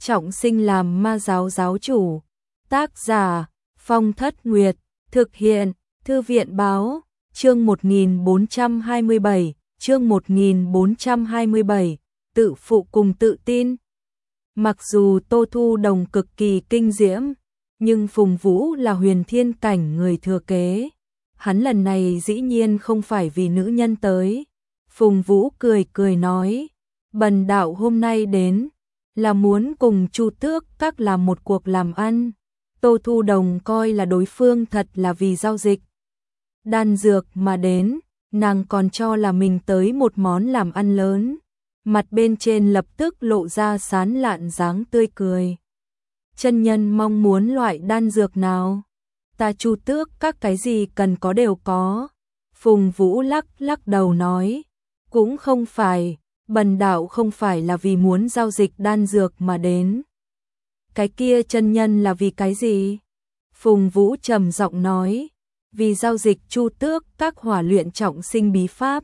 trọng sinh làm ma giáo giáo chủ. Tác giả Phong Thất Nguyệt. Thực hiện Thư viện Báo. Chương 1427. Chương 1427. Tự phụ cùng tự tin. Mặc dù Tô Thu Đồng cực kỳ kinh diễm, nhưng Phùng Vũ là huyền thiên cảnh người thừa kế. Hắn lần này dĩ nhiên không phải vì nữ nhân tới. Phùng Vũ cười cười nói, bần đạo hôm nay đến là muốn cùng Chu Tước Các làm một cuộc làm ăn. Tô Thu Đồng coi là đối phương thật là vì giao dịch đan dược mà đến, nàng còn cho là mình tới một món làm ăn lớn. Mặt bên trên lập tức lộ ra sán lạn dáng tươi cười. Chân nhân mong muốn loại đan dược nào? Ta Chu Tước Các cái gì cần có đều có. Phùng Vũ lắc lắc đầu nói, cũng không phải, bần đạo không phải là vì muốn giao dịch đan dược mà đến. Cái kia chân nhân là vì cái gì? Phùng Vũ trầm giọng nói, vì giao dịch Chu Tước Các hỏa luyện trọng sinh bí pháp.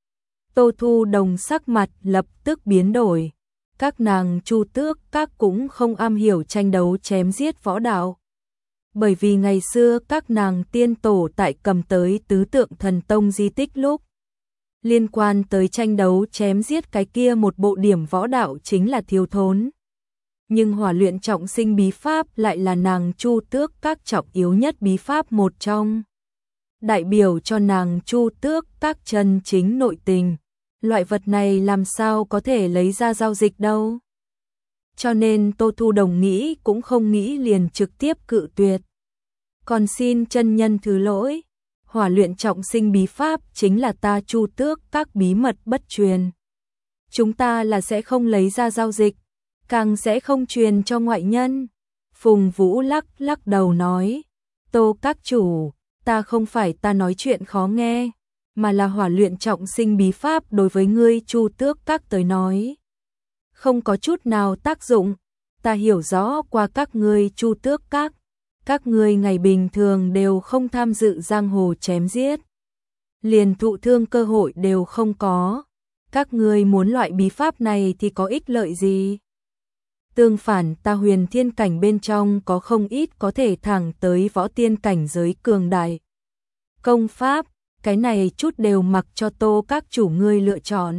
Tô Thu Đồng sắc mặt lập tức biến đổi. Các nàng Chu Tước Các cũng không am hiểu tranh đấu chém giết võ đạo. Bởi vì ngày xưa các nàng tiên tổ tại cầm tới tứ tượng thần tông di tích lúc liên quan tới tranh đấu chém giết cái kia một bộ điểm võ đạo chính là thiếu thốn. Nhưng hỏa luyện trọng sinh bí pháp lại là nàng Chu Tước Các trọng yếu nhất bí pháp một trong. Đại biểu cho nàng Chu Tước Các chân chính nội tình. Loại vật này làm sao có thể lấy ra giao dịch đâu. Cho nên Tô Thu Đồng nghĩ cũng không nghĩ liền trực tiếp cự tuyệt. Còn xin chân nhân thứ lỗi, hỏa luyện trọng sinh bí pháp chính là ta Chu Tước Các bí mật bất truyền. Chúng ta là sẽ không lấy ra giao dịch, càng sẽ không truyền cho ngoại nhân. Phùng Vũ lắc lắc đầu nói, Tô Các chủ, ta không phải ta nói chuyện khó nghe, mà là hỏa luyện trọng sinh bí pháp đối với ngươi Chu Tước Các tới nói không có chút nào tác dụng. Ta hiểu rõ qua các ngươi Chu Tước các ngươi ngày bình thường đều không tham dự giang hồ chém giết, liền thụ thương cơ hội đều không có. Các ngươi muốn loại bí pháp này thì có ích lợi gì? Tương phản, ta huyền thiên cảnh bên trong có không ít có thể thẳng tới võ tiên cảnh giới cường đại công pháp, cái này chút đều mặc cho Tô Các chủ ngươi lựa chọn.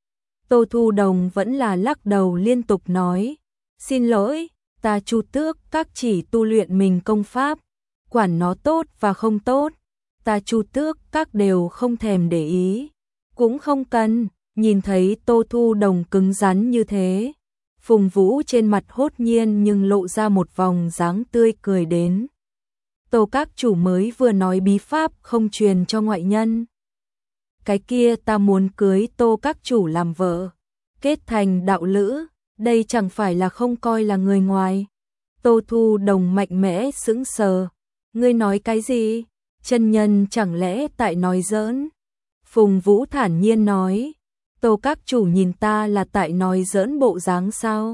Tô Thu Đồng vẫn là lắc đầu liên tục nói, xin lỗi, ta Chu Tước Các chỉ tu luyện mình công pháp, quản nó tốt và không tốt, ta Chu Tước Các đều không thèm để ý, cũng không cần. Nhìn thấy Tô Thu Đồng cứng rắn như thế, Phùng Vũ trên mặt hốt nhiên nhưng lộ ra một vòng dáng tươi cười đến. Tô Các chủ mới vừa nói bí pháp không truyền cho ngoại nhân. Cái kia ta muốn cưới Tô Các chủ làm vợ, kết thành đạo lữ, đây chẳng phải là không coi là người ngoài. Tô Thu Đồng mạnh mẽ sững sờ, ngươi nói cái gì? Chân nhân chẳng lẽ tại nói giỡn? Phùng Vũ thản nhiên nói, Tô Các chủ nhìn ta là tại nói giỡn bộ dáng sao?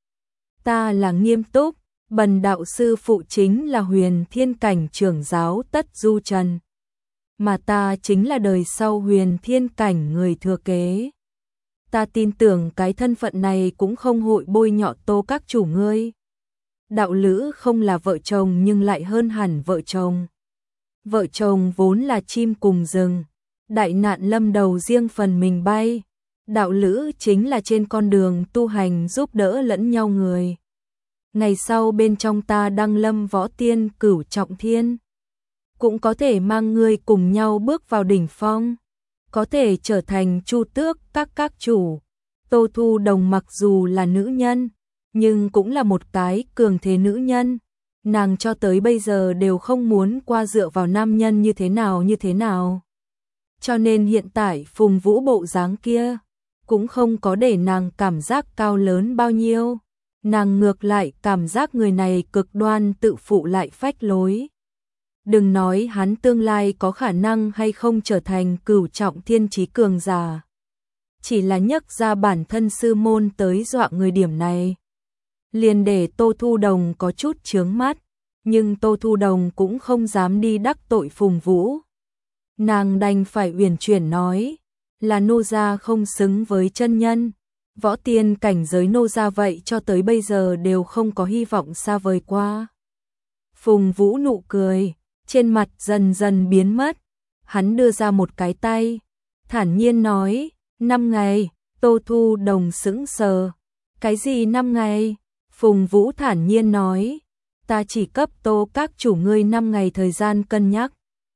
Ta là nghiêm túc, bần đạo sư phụ chính là huyền thiên cảnh trưởng giáo Tất Du Trần, mà ta chính là đời sau huyền thiên cảnh người thừa kế. Ta tin tưởng cái thân phận này cũng không hội bôi nhọ Tô Các chủ ngươi. Đạo lữ không là vợ chồng nhưng lại hơn hẳn vợ chồng. Vợ chồng vốn là chim cùng rừng, đại nạn lâm đầu riêng phần mình bay. Đạo lữ chính là trên con đường tu hành giúp đỡ lẫn nhau người. Ngày sau bên trong ta đăng lâm võ tiên cửu trọng thiên, cũng có thể mang ngươi cùng nhau bước vào đỉnh phong, có thể trở thành Chu Tước Các chủ. Tô Thu Đồng mặc dù là nữ nhân, nhưng cũng là một cái cường thế nữ nhân. Nàng cho tới bây giờ đều không muốn qua dựa vào nam nhân như thế nào. Cho nên hiện tại Phùng Vũ bộ dáng kia cũng không có để nàng cảm giác cao lớn bao nhiêu. Nàng ngược lại cảm giác người này cực đoan tự phụ lại phách lối. Đừng nói hắn tương lai có khả năng hay không trở thành cửu trọng thiên chí cường giả, chỉ là nhắc ra bản thân sư môn tới dọa người điểm này, liền để Tô Thu Đồng có chút chướng mắt. Nhưng Tô Thu Đồng cũng không dám đi đắc tội Phùng Vũ. Nàng đành phải uyển chuyển nói, là nô gia không xứng với chân nhân, võ tiên cảnh giới nô gia vậy cho tới bây giờ đều không có hy vọng xa vời qua. Phùng Vũ nụ cười, trên mặt dần dần biến mất, hắn đưa ra một cái tay, thản nhiên nói, 5 ngày, Tô Thu Đồng sững sờ. Cái gì 5 ngày? Phùng Vũ thản nhiên nói, ta chỉ cấp Tô các chủ ngươi 5 ngày thời gian cân nhắc.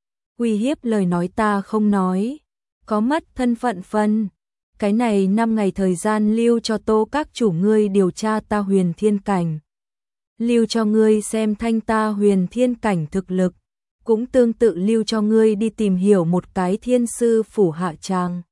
Uy hiếp lời nói ta không nói, có mất thân phận phân. Cái này 5 ngày thời gian lưu cho Tô các chủ ngươi điều tra ta huyền thiên cảnh. Lưu cho ngươi xem thanh ta huyền thiên cảnh thực lực, cũng tương tự lưu cho ngươi đi tìm hiểu một cái thiên sư phủ hạ tràng.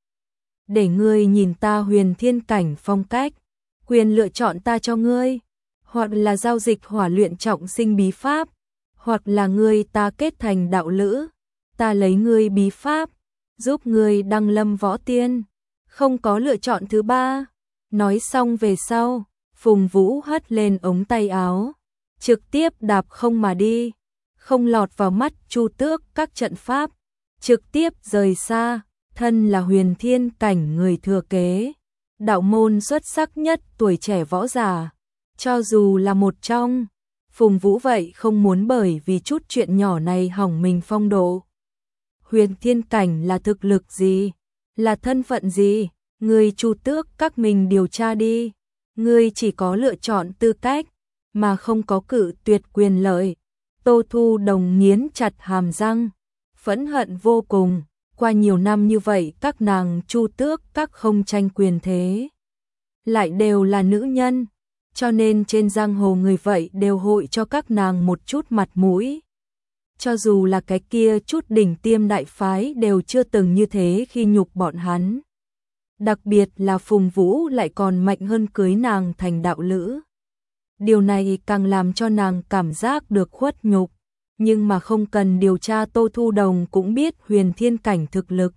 Để ngươi nhìn ta huyền thiên cảnh phong cách, quyền lựa chọn ta cho ngươi, hoặc là giao dịch hỏa luyện trọng sinh bí pháp, hoặc là ngươi ta kết thành đạo lữ, ta lấy ngươi bí pháp, giúp ngươi đăng lâm võ tiên, không có lựa chọn thứ ba. Nói xong về sau, Phùng Vũ hất lên ống tay áo, trực tiếp đạp không mà đi, không lọt vào mắt Chu Tước các trận pháp, trực tiếp rời xa, thân là huyền thiên cảnh người thừa kế, đạo môn xuất sắc nhất tuổi trẻ võ giả, cho dù là một trong, Phùng Vũ vậy không muốn bởi vì chút chuyện nhỏ này hỏng mình phong độ. Huyền thiên cảnh là thực lực gì, là thân phận gì, người Chu Tước các mình điều tra đi, ngươi chỉ có lựa chọn tư cách, mà không có cự tuyệt quyền lợi. Tô Thu Đồng nghiến chặt hàm răng, phẫn hận vô cùng, qua nhiều năm như vậy các nàng Chu Tước các không tranh quyền thế, lại đều là nữ nhân, cho nên trên giang hồ người vậy đều hội cho các nàng một chút mặt mũi. Cho dù là cái kia chút đỉnh tiêm đại phái đều chưa từng như thế khi nhục bọn hắn. Đặc biệt là Phùng Vũ lại còn mạnh hơn cưới nàng thành đạo lữ. Điều này càng làm cho nàng cảm giác được khuất nhục, nhưng mà không cần điều tra Tô Thu Đồng cũng biết huyền thiên cảnh thực lực.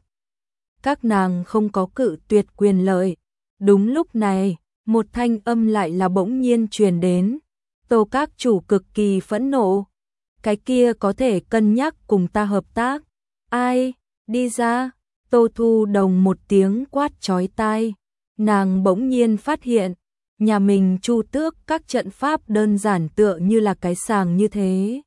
Các nàng không có cự tuyệt quyền lợi. Đúng lúc này, một thanh âm lại là bỗng nhiên truyền đến. Tô các chủ cực kỳ phẫn nộ. Cái kia có thể cân nhắc cùng ta hợp tác. Ai? Đi ra. Tô Thu Đồng một tiếng quát chói tai. Nàng bỗng nhiên phát hiện, nhà mình Chu Tước các trận pháp đơn giản tựa như là cái sàng như thế.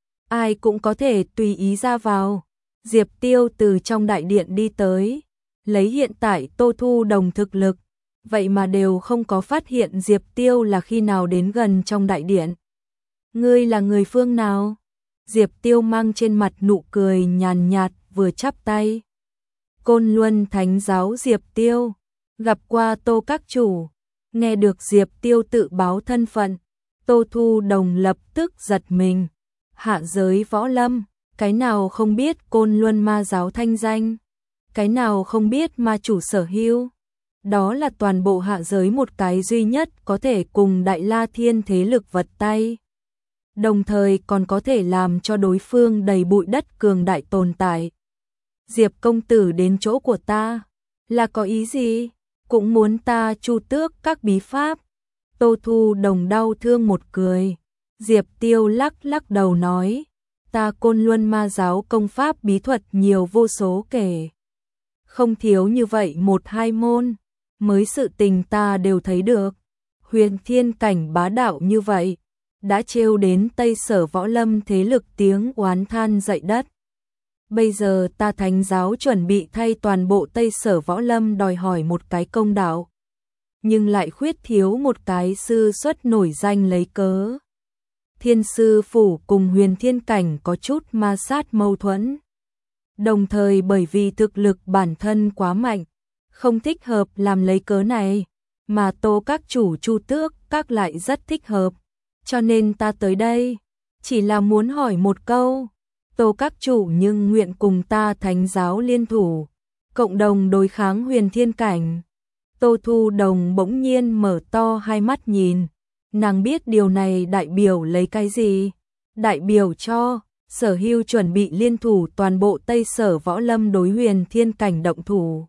Ai cũng có thể tùy ý ra vào. Diệp Tiêu từ trong đại điện đi tới, lấy hiện tại Tô Thu Đồng thực lực, vậy mà đều không có phát hiện Diệp Tiêu là khi nào đến gần trong đại điện. Ngươi là người phương nào? Diệp Tiêu mang trên mặt nụ cười nhàn nhạt vừa chắp tay. Côn Luân Thánh giáo Diệp Tiêu, gặp qua Tô các chủ. Nghe được Diệp Tiêu tự báo thân phận, Tô Thu Đồng lập tức giật mình. Hạ giới võ lâm, cái nào không biết Côn Luân ma giáo thanh danh, cái nào không biết ma chủ sở hữu. Đó là toàn bộ hạ giới một cái duy nhất có thể cùng Đại La Thiên thế lực vật tay, đồng thời còn có thể làm cho đối phương đầy bụi đất cường đại tồn tại. Diệp công tử đến chỗ của ta, là có ý gì? Cũng muốn ta Chu Tước các bí pháp. Tô Thu Đồng đau thương một cười. Diệp Tiêu lắc lắc đầu nói, ta Côn Luân ma giáo công pháp bí thuật nhiều vô số kể. Không thiếu như vậy một hai môn, mới sự tình ta đều thấy được. Huyền thiên cảnh bá đạo như vậy, đã trêu đến Tây Sở võ lâm thế lực tiếng oán than dậy đất. Bây giờ ta Thánh giáo chuẩn bị thay toàn bộ Tây Sở võ lâm đòi hỏi một cái công đạo, nhưng lại khuyết thiếu một cái sư xuất nổi danh lấy cớ. Thiên sư phủ cùng huyền thiên cảnh có chút ma sát mâu thuẫn. Đồng thời bởi vì thực lực bản thân quá mạnh, không thích hợp làm lấy cớ này, mà Tô các chủ Chu Tước các lại rất thích hợp. Cho nên ta tới đây, chỉ là muốn hỏi một câu, Tô các chủ nhưng nguyện cùng ta Thánh giáo liên thủ, cộng đồng đối kháng huyền thiên cảnh. Tô Thu Đồng bỗng nhiên mở to hai mắt nhìn, nàng biết điều này đại biểu lấy cái gì, đại biểu cho Sở Hưu chuẩn bị liên thủ toàn bộ Tây Sở võ lâm đối huyền thiên cảnh động thủ.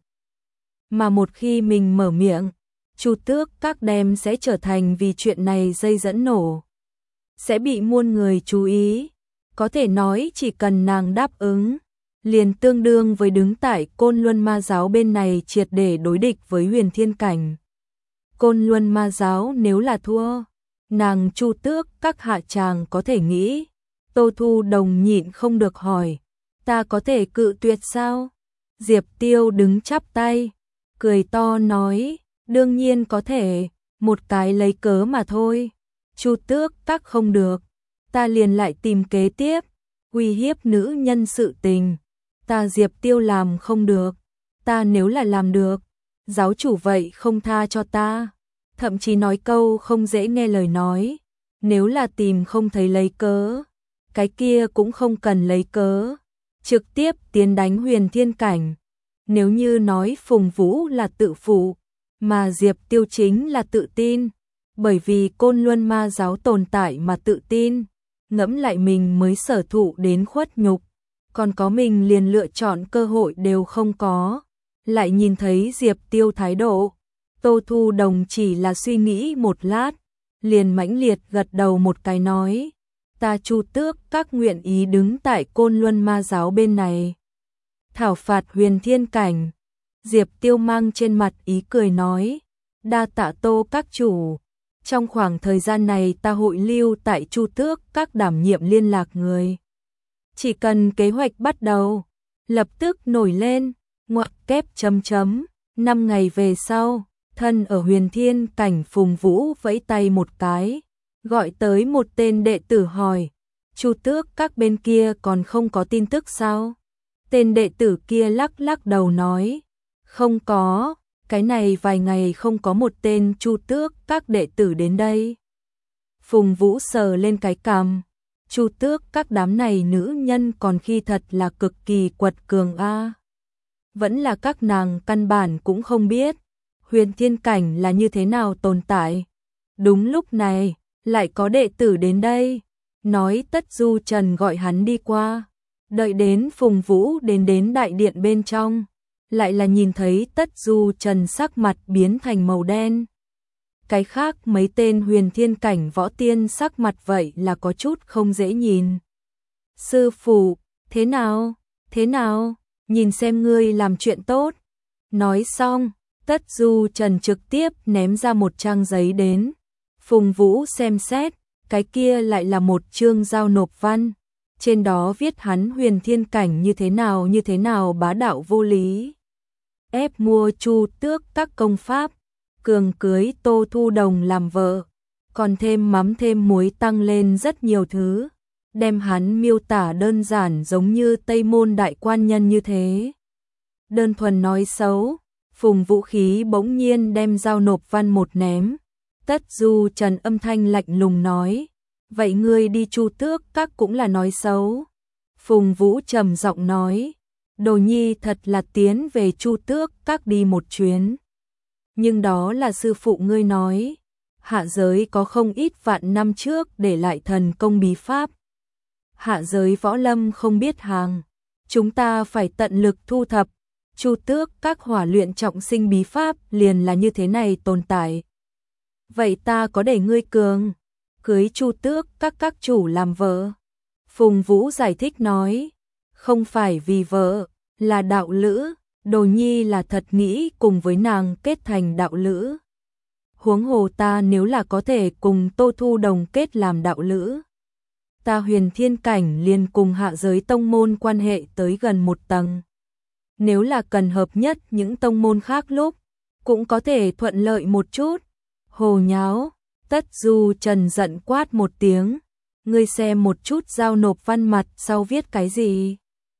Mà một khi mình mở miệng, Chu Tước các đem sẽ trở thành vì chuyện này dây dẫn nổ, sẽ bị muôn người chú ý. Có thể nói chỉ cần nàng đáp ứng, liền tương đương với đứng tại Côn Luân ma giáo bên này triệt để đối địch với huyền thiên cảnh. Côn Luân Ma giáo nếu là thua, nàng Chu Tước các hạ tràng có thể nghĩ. Tô Thu Đồng nhịn không được hỏi, ta có thể cự tuyệt sao? Diệp Tiêu đứng chắp tay, cười to nói, đương nhiên có thể, một cái lấy cớ mà thôi. Chu Tước các không được, ta liền lại tìm kế tiếp, uy hiếp nữ nhân sự tình. Ta Diệp Tiêu làm không được, ta nếu là làm được, giáo chủ vậy không tha cho ta. Thậm chí nói câu không dễ nghe lời nói, nếu là tìm không thấy lấy cớ, cái kia cũng không cần lấy cớ, trực tiếp tiến đánh Huyền Thiên Cảnh. Nếu như nói Phùng Vũ là tự phụ, mà Diệp Tiêu chính là tự tin, bởi vì Côn Luân Ma giáo tồn tại mà tự tin, ngẫm lại mình mới sở thụ đến khuất nhục, còn có mình liền lựa chọn cơ hội đều không có, lại nhìn thấy Diệp Tiêu thái độ. Tô Thu Đồng chỉ là suy nghĩ một lát, liền mãnh liệt gật đầu một cái nói, ta Chu Tước các nguyện ý đứng tại Côn Luân Ma giáo bên này, thảo phạt Huyền Thiên Cảnh. Diệp Tiêu mang trên mặt ý cười nói, đa tạ Tô các chủ, trong khoảng thời gian này ta hội lưu tại Chu Tước các đảm nhiệm liên lạc người. Chỉ cần kế hoạch bắt đầu, lập tức nổi lên, ngoặc kép chấm chấm, 5 ngày về sau, thân ở Huyền Thiên Cảnh Phùng Vũ vẫy tay một cái, gọi tới một tên đệ tử hỏi, Chu Tước các bên kia còn không có tin tức sao? Tên đệ tử kia lắc lắc đầu nói, không có, cái này vài ngày không có một tên Chu Tước các đệ tử đến đây. Phùng Vũ sờ lên cái cằm, Chu Tước các đám này nữ nhân còn khi thật là cực kỳ quật cường a. Vẫn là các nàng căn bản cũng không biết Huyền Thiên Cảnh là như thế nào tồn tại. Đúng lúc này, lại có đệ tử đến đây, nói Tất Du Trần gọi hắn đi qua. Đợi đến Phùng Vũ đến đại điện bên trong, lại là nhìn thấy Tất Du Trần sắc mặt biến thành màu đen. Cái khác mấy tên Huyền Thiên Cảnh võ tiên sắc mặt vậy là có chút không dễ nhìn. Sư phụ, thế nào, nhìn xem ngươi làm chuyện tốt. Nói xong, Tất Du Trần trực tiếp ném ra một trang giấy đến. Phùng Vũ xem xét, cái kia lại là một chương giao nộp văn. Trên đó viết hắn Huyền Thiên Cảnh như thế nào bá đạo vô lý. Ép mua Chu Tước các công pháp, cường cưới Tô Thu Đồng làm vợ, còn thêm mắm thêm muối tăng lên rất nhiều thứ, đem hắn miêu tả đơn giản giống như Tây Môn đại quan nhân như thế. Đơn thuần nói xấu, Phùng Vũ khí bỗng nhiên đem giao nộp văn một ném. Tất Du Trần âm thanh lạnh lùng nói, vậy ngươi đi Chu Tước các cũng là nói xấu. Phùng Vũ trầm giọng nói, Đồ Nhi thật là tiến về Chu Tước các đi một chuyến. Nhưng đó là sư phụ ngươi nói, hạ giới có không ít vạn năm trước để lại thần công bí pháp. Hạ giới võ lâm không biết hàng, chúng ta phải tận lực thu thập. Chu Tước các hỏa luyện trọng sinh bí pháp liền là như thế này tồn tại. Vậy ta có để ngươi cường cưới Chu Tước các chủ làm vợ. Phùng Vũ giải thích nói, không phải vì vợ, là đạo lữ, Đồ Nhi là thật nghĩ cùng với nàng kết thành đạo lữ. Huống hồ ta nếu là có thể cùng Tô Thu Đồng kết làm đạo lữ, ta Huyền Thiên Cảnh liền cùng hạ giới tông môn quan hệ tới gần một tầng. Nếu là cần hợp nhất những tông môn khác lúc, cũng có thể thuận lợi một chút. Hồ nháo, Tất Du Trần giận quát một tiếng, ngươi xem một chút giao nộp văn mặt sau viết cái gì.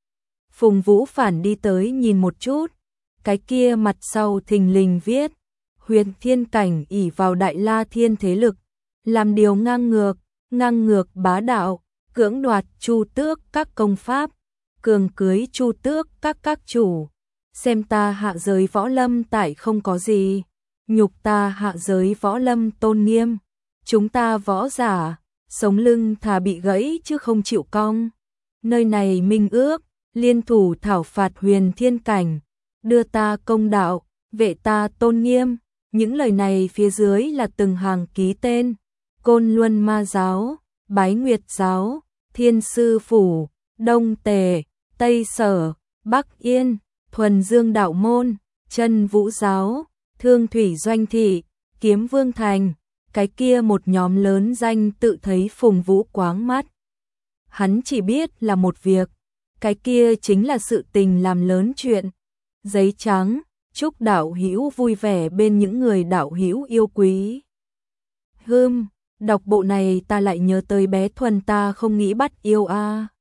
Phùng Vũ phản đi tới nhìn một chút, cái kia mặt sau thình lình viết, Huyền Thiên Cảnh ỷ vào Đại La Thiên thế lực, làm điều ngang ngược bá đạo, cưỡng đoạt Chu Tước các công pháp, cường cưới Chu Tước các chủ, xem ta hạ giới võ lâm tại không có gì, nhục ta hạ giới võ lâm tôn nghiêm, chúng ta võ giả, sống lưng thà bị gãy chứ không chịu cong. Nơi này minh ước, liên thủ thảo phạt Huyền Thiên Cảnh, đưa ta công đạo, vệ ta tôn nghiêm. Những lời này phía dưới là từng hàng ký tên, Côn Luân Ma giáo, Bái Nguyệt giáo, Thiên Sư phủ, Đông Tề, Tây Sở, Bắc Yên, Thuần Dương đạo môn, Chân Vũ giáo, Thương Thủy Doanh thị, Kiếm Vương Thành, cái kia một nhóm lớn danh tự thấy Phùng Vũ quáng mắt. Hắn chỉ biết là một việc, cái kia chính là sự tình làm lớn chuyện. Giấy trắng, chúc đạo hữu vui vẻ bên những người đạo hữu yêu quý. Đọc bộ này ta lại nhớ tới bé Thuần ta không nghĩ bắt yêu a.